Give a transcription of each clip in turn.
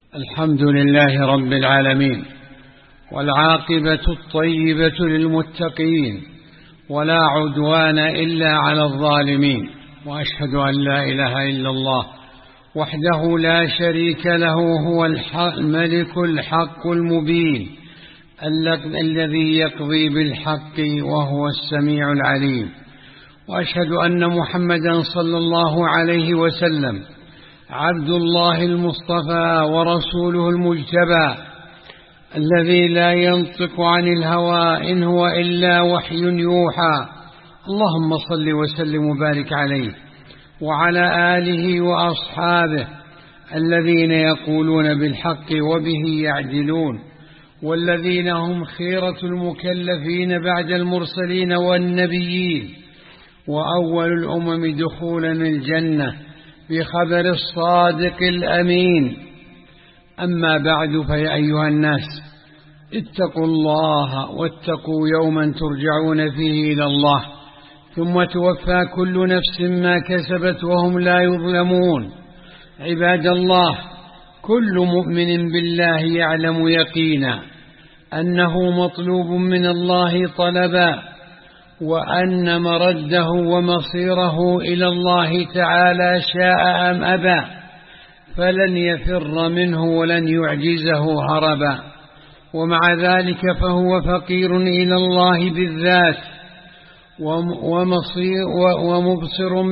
الحمد لله رب العالمين، والعاقبة الطيبة للمتقين، ولا عدوان إلا على الظالمين. وأشهد أن لا إله إلا الله وحده لا شريك له، هو الملك الحق المبين الذي يقضي بالحق وهو السميع العليم. وأشهد أن محمدا صلى الله عليه وسلم عبد الله المصطفى ورسوله المجتبى، الذي لا ينطق عن الهوى إن هو إلا وحي يوحى. اللهم صل وسلم وبارك عليه وعلى آله وأصحابه الذين يقولون بالحق وبه يعدلون، والذين هم خيرة المكلفين بعد المرسلين والنبيين، وأول الأمم دخولا الجنة بخبر الصادق الأمين. أما بعد، فيا أيها الناس اتقوا الله واتقوا يوما ترجعون فيه إلى الله، ثم توفى كل نفس ما كسبت وهم لا يظلمون. عباد الله، كل مؤمن بالله يعلم يقينا أنه مطلوب من الله طلبا، وأن مرده ومصيره إلى الله تعالى شاء أم أبى، فلن يفر منه ولن يعجزه هربا. ومع ذلك فهو فقير إلى الله بالذات، ومبصر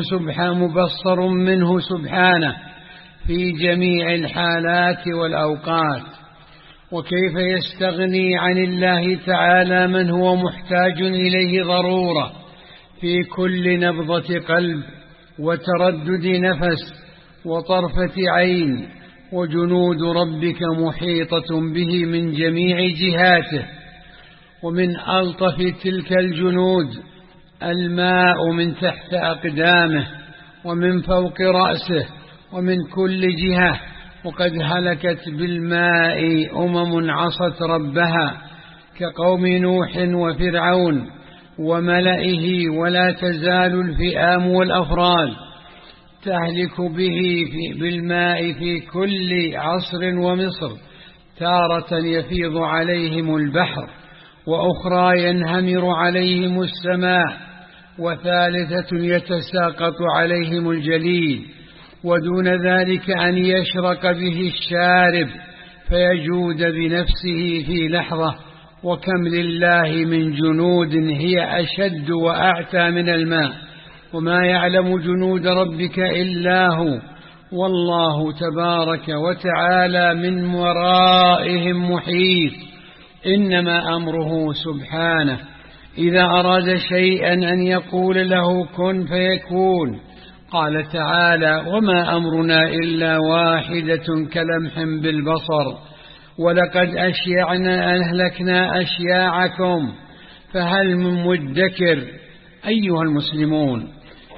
منه سبحانه في جميع الحالات والأوقات. وكيف يستغني عن الله تعالى من هو محتاج إليه ضرورة في كل نبضة قلب وتردد نفس وطرفة عين؟ وجنود ربك محيطة به من جميع جهاته، ومن ألطف تلك الجنود الماء من تحت أقدامه ومن فوق رأسه ومن كل جهة. وقد هلكت بالماء عصت ربها كقوم نوح وفرعون وملئه، ولا تزال الفئام والأفراد تهلك به بالماء في كل عصر ومصر. تارة يفيض عليهم البحر، وأخرى ينهمر عليهم السماء، وثالثة يتساقط عليهم الجليد، ودون ذلك أن يشرق به الشارب فيجود بنفسه في لحظة. وكم لله من جنود هي أشد وأعتى من الماء، وما يعلم جنود ربك إلا هو، والله تبارك وتعالى من ورائهم محيط. إنما أمره سبحانه إذا أراد شيئا أن يقول له كن فيكون. قال تعالى: وما أمرنا إلا واحدة كلمح بالبصر ولقد أشيعنا أهلكنا أشياعكم فهل من مدكر. أيها المسلمون،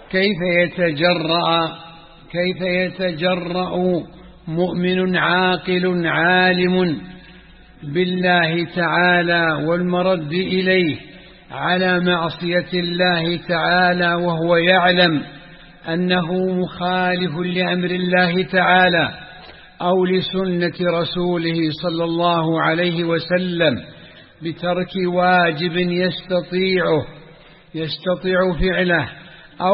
كيف يتجرأ مؤمن عاقل عالم بالله تعالى والمرد إليه على معصية الله تعالى وهو يعلم أنه مخالف لأمر الله تعالى أو لسنة رسوله صلى الله عليه وسلم، بترك واجب يستطيع فعله أو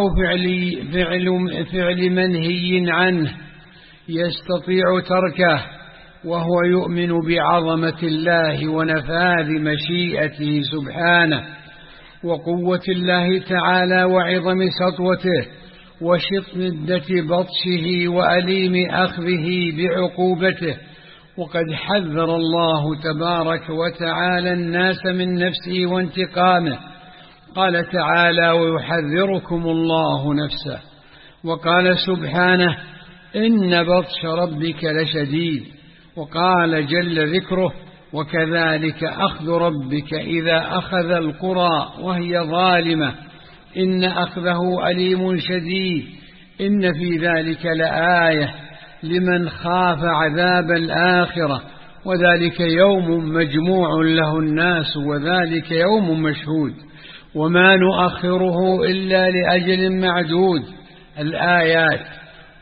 فعل منهي عنه يستطيع تركه، وهو يؤمن بعظمة الله ونفاذ مشيئته سبحانه، وقوة الله تعالى وعظم سطوته وشدة بطشه وأليم أخذه بعقوبته. وقد حذر الله تبارك وتعالى الناس من نفسه وانتقامه. قال تعالى: ويحذركم الله نفسه. وقال سبحانه: إن بطش ربك لشديد. وقال جل ذكره: وكذلك أخذ ربك إذا أخذ القرى وهي ظالمة إن أخذه أليم شديد. إن في ذلك لآية لمن خاف عذاب الآخرة، وذلك يوم مجموع له الناس وذلك يوم مشهود، وما نؤخره إلا لأجل معدود. الآيات.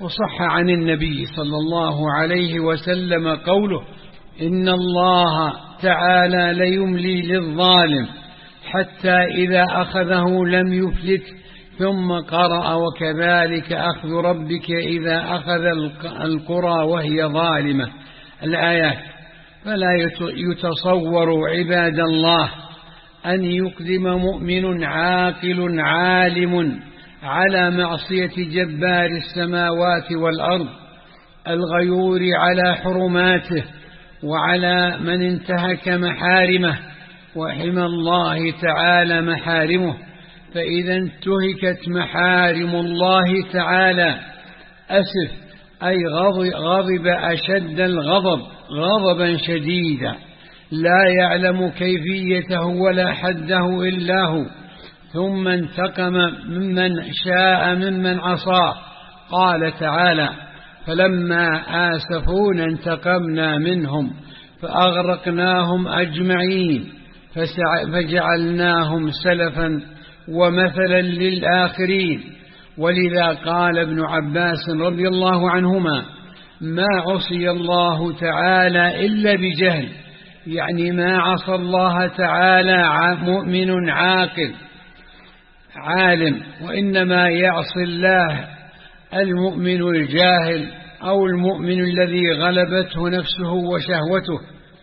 وصح عن النبي صلى الله عليه وسلم قوله: إن الله تعالى ليملي للظالم حتى إذا أخذه لم يفلت، ثم قرأ: وكذلك أخذ ربك إذا أخذ القرى وهي ظالمة، الآيات. فلا يتصور عباد الله أن يقدم مؤمن عاقل عالم على معصية جبار السماوات والأرض الغيور على حرماته وعلى من انتهك محارمه وحمى الله تعالى محارمه. فإذا انتهكت محارم الله تعالى أسف، أي غضب أشد الغضب غضبا شديدا لا يعلم كيفيته ولا حده إلا هو، ثم انتقم ممن شاء ممن عصاه. قال تعالى: فلما آسفونا انتقمنا منهم فأغرقناهم أجمعين فجعلناهم سلفا ومثلا للآخرين. ولذا قال ابن عباس رضي الله عنهما: ما عصي الله تعالى إلا بجهل، يعني ما عصى الله تعالى مؤمن عاقل عالم، وإنما يعصي الله المؤمن الجاهل، أو المؤمن الذي غلبته نفسه وشهوته،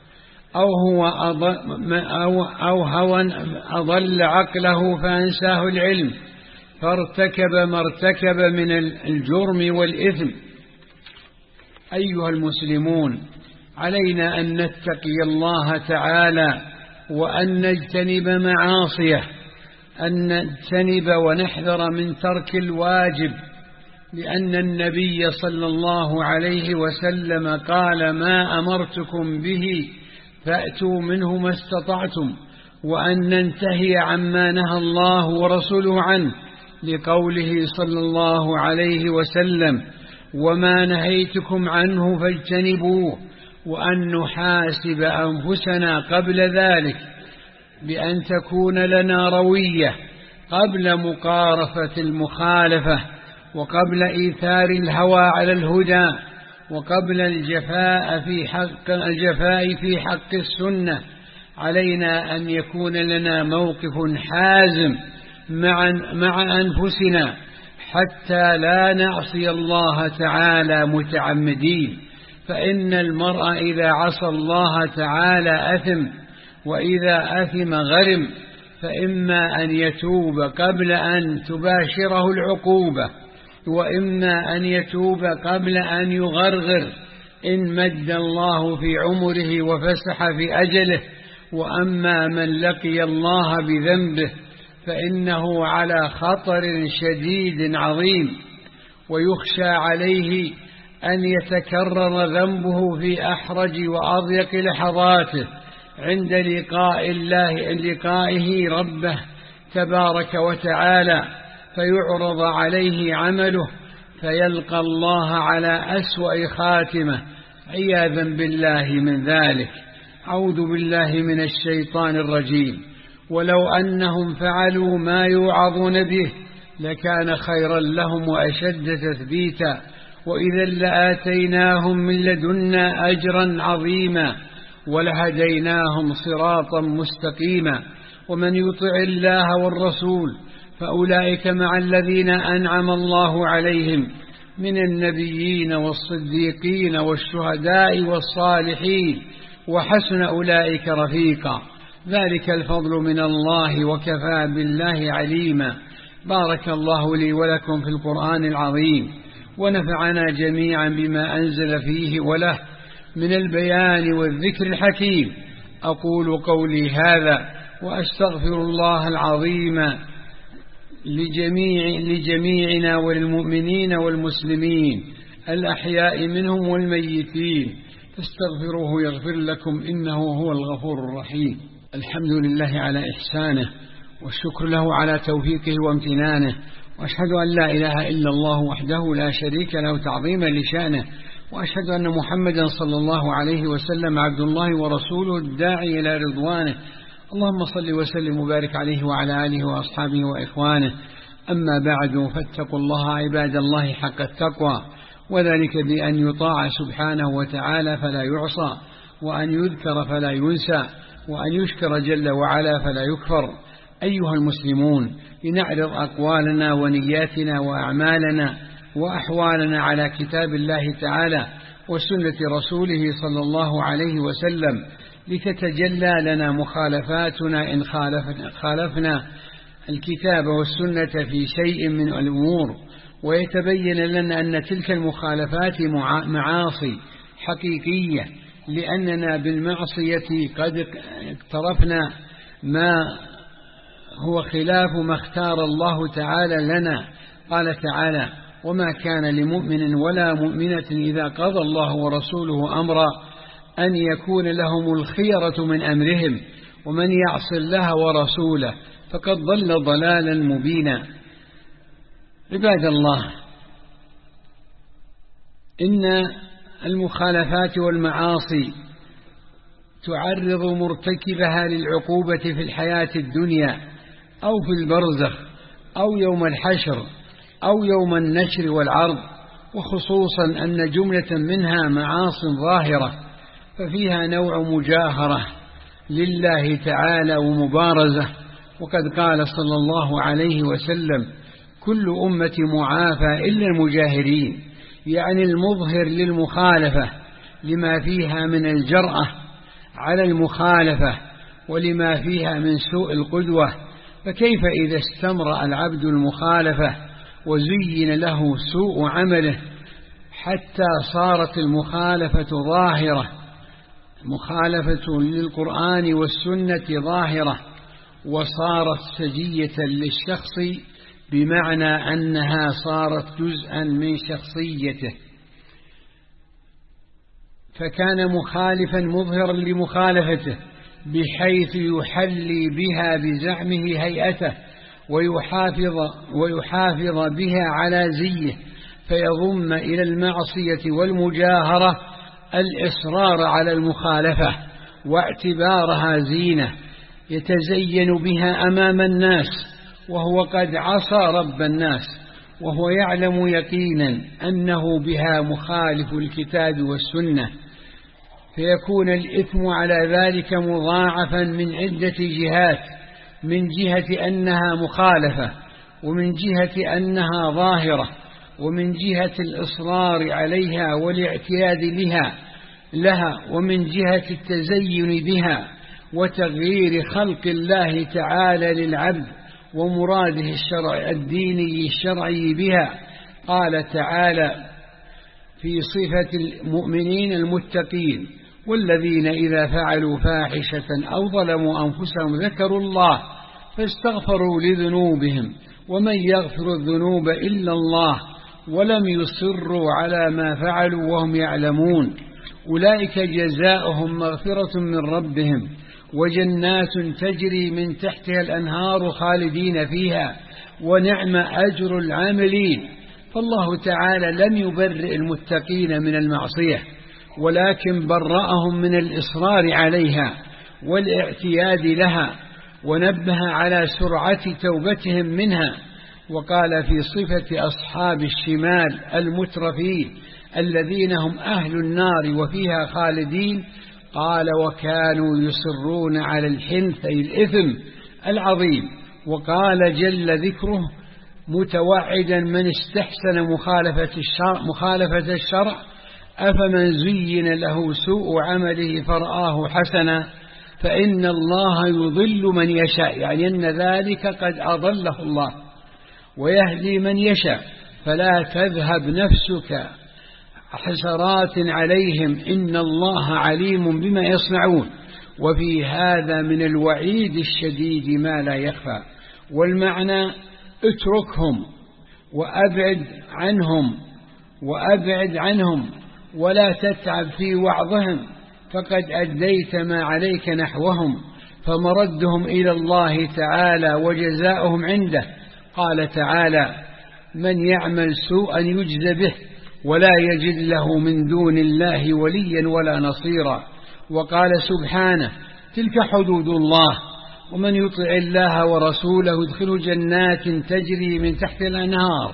أو هوى أضل عقله فأنساه العلم فارتكب ما ارتكب من الجرم والإثم. أيها المسلمون، علينا أن نتقي الله تعالى وأن نجتنب معاصيه، أن نجتنب ونحذر من ترك الواجب، لأن النبي صلى الله عليه وسلم قال: ما أمرتكم به فأتوا منه ما استطعتم، وأن ننتهي عما نهى الله ورسوله عنه، لقوله صلى الله عليه وسلم: وما نهيتكم عنه فاجتنبوه، وأن نحاسب أنفسنا قبل ذلك بأن تكون لنا روية قبل مقارفة المخالفة، وقبل إيثار الهوى على الهدى، وقبل الجفاء في حق السنة. علينا أن يكون لنا موقف حازم مع أنفسنا حتى لا نعصي الله تعالى متعمدين، فإن المرء إذا عصى الله تعالى أثم، وإذا أثم غرم، فإما أن يتوب قبل أن تباشره العقوبة، وإما أن يتوب قبل أن يغرغر إن مد الله في عمره وفسح في أجله. وأما من لقي الله بذنبه فإنه على خطر شديد عظيم، ويخشى عليه أن يتكرر ذنبه في أحرج وأضيق لحظاته عند لقائه ربه تبارك وتعالى، فيعرض عليه عمله فيلقى الله على أسوأ خاتمة، عياذا بالله من ذلك. أعوذ بالله من الشيطان الرجيم. ولو أنهم فعلوا ما يوعظون به لكان خيرا لهم وأشد تثبيتا، وإذا لآتيناهم من لدنا أجرا عظيما ولهديناهم صراطا مستقيما. ومن يطع الله والرسول فأولئك مع الذين أنعم الله عليهم من النبيين والصديقين والشهداء والصالحين، وحسن أولئك رفيقا. ذلك الفضل من الله، وكفى بالله عليما. بارك الله لي ولكم في القرآن العظيم، ونفعنا جميعا بما أنزل فيه وله من البيان والذكر الحكيم. أقول قولي هذا وأستغفر الله العظيم لجميعنا وللمؤمنين والمسلمين الأحياء منهم والميتين، فاستغفروه يغفر لكم إنه هو الغفور الرحيم. الحمد لله على إحسانه، والشكر له على توفيقه وامتنانه، وأشهد أن لا إله إلا الله وحده لا شريك له تعظيما لشأنه، وأشهد أن محمدا صلى الله عليه وسلم عبد الله ورسوله الداعي إلى رضوانه. اللهم صل وسلم وبارك عليه وعلى آله وأصحابه وإخوانه. أما بعد، فاتقوا الله عباد الله حق التقوى، وذلك بأن يطاع سبحانه وتعالى فلا يعصى، وأن يذكر فلا ينسى، وأن يشكر جل وعلا فلا يكفر. أيها المسلمون، لنعرض أقوالنا ونياتنا وأعمالنا وأحوالنا على كتاب الله تعالى وسنة رسوله صلى الله عليه وسلم، لتتجلى لنا مخالفاتنا إن خالفنا الكتاب والسنة في شيء من الأمور، ويتبين لنا أن تلك المخالفات معاصي حقيقية، لأننا بالمعصية قد اقترفنا ما هو خلاف ما اختار الله تعالى لنا. قال تعالى: وما كان لمؤمن ولا مؤمنة إذا قضى الله ورسوله أمرا أن يكون لهم الخيرة من أمرهم ومن يعص الله ورسوله فقد ضل ضلالا مبينا. عباد الله، إن المخالفات والمعاصي تعرض مرتكبها للعقوبة في الحياة الدنيا أو في البرزخ أو يوم الحشر أو يوم النشر والعرض، وخصوصا أن جملة منها معاص ظاهرة ففيها نوع مجاهرة لله تعالى ومبارزة. وقد قال صلى الله عليه وسلم: كل أمة معافى إلا المجاهرين، يعني المظهر للمخالفة لما فيها من الجرأة على المخالفة ولما فيها من سوء القدوة. فكيف إذا استمر العبد المخالفة وزين له سوء عمله حتى صارت المخالفة ظاهرة، مخالفة للقرآن والسنة ظاهرة، وصارت سجية للشخص، بمعنى أنها صارت جزءا من شخصيته، فكان مخالفا مظهرا لمخالفته بحيث يحلي بها بزعمه هيئته ويحافظ بها على زيه، فيضم إلى المعصية والمجاهرة الإصرار على المخالفة واعتبارها زينة يتزين بها أمام الناس، وهو قد عصى رب الناس وهو يعلم يقينا أنه بها مخالف الكتاب والسنة، فيكون الإثم على ذلك مضاعفا من عدة جهات: من جهة أنها مخالفة، ومن جهة أنها ظاهرة، ومن جهة الإصرار عليها والاعتياد لها، ومن جهة التزين بها وتغيير خلق الله تعالى للعبد ومراده الديني الشرعي بها. قال تعالى في صفة المؤمنين المتقين: والذين إذا فعلوا فاحشة أو ظلموا أنفسهم ذكروا الله فاستغفروا لذنوبهم ومن يغفر الذنوب إلا الله ولم يصروا على ما فعلوا وهم يعلمون أولئك جزاؤهم مغفرة من ربهم وجنات تجري من تحتها الأنهار خالدين فيها ونعم أجر العاملين. فالله تعالى لم يبرئ المتقين من المعصية، ولكن برأهم من الإصرار عليها والاعتياد لها، ونبه على سرعة توبتهم منها. وقال في صفة أصحاب الشمال المترفين الذين هم أهل النار وفيها خالدين: قال وكانوا يصرون على الحنث أي الإثم العظيم. وقال جل ذكره متوعدا من استحسن مخالفة الشرع: أفمن زين له سوء عمله فرآه حسنا فإن الله يضل من يشاء، يعني أن ذلك قد أضله الله، ويهدي من يشاء، فلا تذهب نفسك حسرات عليهم إن الله عليم بما يصنعون. وفي هذا من الوعيد الشديد ما لا يخفى. والمعنى: اتركهم وأبعد عنهم ولا تتعب في وعظهم، فقد أديت ما عليك نحوهم، فمردهم إلى الله تعالى وجزاؤهم عنده. قال تعالى: من يعمل سوءا يجز به ولا يجد له من دون الله وليا ولا نصيرا. وقال سبحانه: تلك حدود الله ومن يطع الله ورسوله يدخل جنات تجري من تحت الأنهار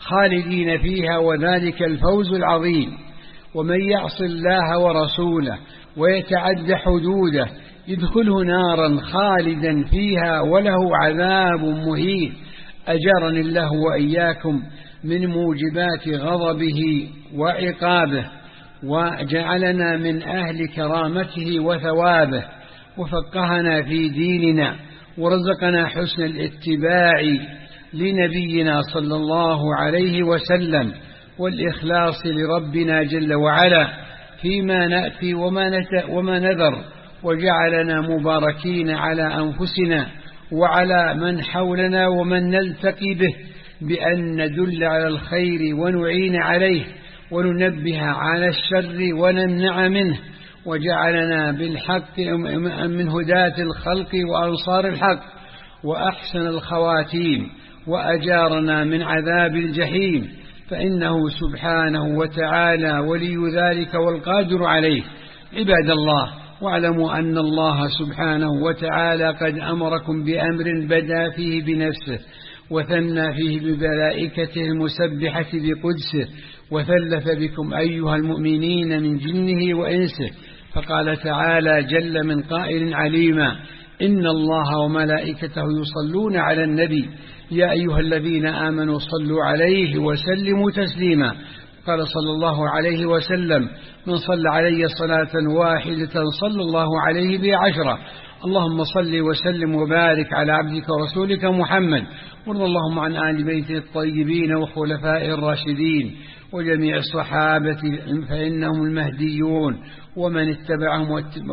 خالدين فيها وذلك الفوز العظيم. ومن يعص الله ورسوله ويتعد حدوده يدخله نارا خالدا فيها وله عذاب مهين. أجرني الله وإياكم من موجبات غضبه وعقابه، وجعلنا من أهل كرامته وثوابه، وفقهنا في ديننا، ورزقنا حسن الاتباع لنبينا صلى الله عليه وسلم، والإخلاص لربنا جل وعلا فيما نأتي وما نذر، وجعلنا مباركين على أنفسنا وعلى من حولنا ومن نلتقي به، بأن ندل على الخير ونعين عليه، وننبه على الشر ونمنع منه، وجعلنا بالحق من هداة الخلق وأنصار الحق وأحسن الخواتيم، وأجارنا من عذاب الجحيم، فإنه سبحانه وتعالى ولي ذلك والقادر عليه. عباد الله، واعلموا أن الله سبحانه وتعالى قد أمركم بأمر بدأ فيه بنفسه، وثنى فيه بملائكته المسبحة بقدسه، وثلث بكم أيها المؤمنين من جنه وإنسه، فقال تعالى جل من قائل عليما: إن الله وملائكته يصلون على النبي يا أيها الذين آمنوا صلوا عليه وسلموا تسليما. قال صلى الله عليه وسلم: من صلى علي صلاة واحدة صلى الله عليه ب10. اللهم صل وسلم وبارك على عبدك ورسولك محمد، وارض اللهم عن آل بيته الطيبين وخلفائه الراشدين وجميع الصحابة فإنهم المهديون، ومن اتبعهم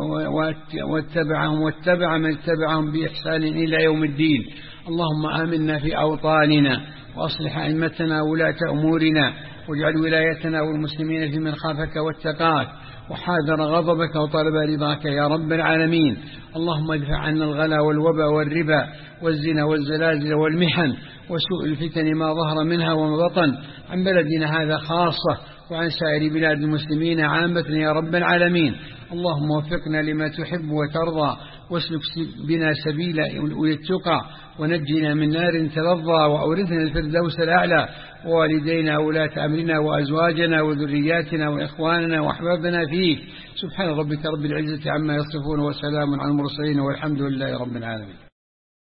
واتبع من اتبعهم بإحسان إلى يوم الدين. اللهم آمنا في أوطاننا، وأصلح أئمتنا ولاة أمورنا، واجعل ولايتنا والمسلمين في من خافك واتقاك وحاذر غضبك وطلب رضاك يا رب العالمين. اللهم ادفع عنا الغلا والوبا والربا والزنا والزلازل والمحن وسوء الفتن ما ظهر منها وما بطن عن بلدنا هذا خاصة، وعن سائر بلاد المسلمين عامة يا رب العالمين. اللهم وفقنا لما تحب وترضى، واسلك بنا سبيل التقى، ونجنا من نار تلظى، وأورثنا الفردوس الأعلى، ووالدينا وولاة أمرنا وأزواجنا وذرياتنا وإخواننا وأحبابنا فيك. سبحان ربك رب العزة عما يصفون، وسلام على المرسلين، والحمد لله رب العالمين.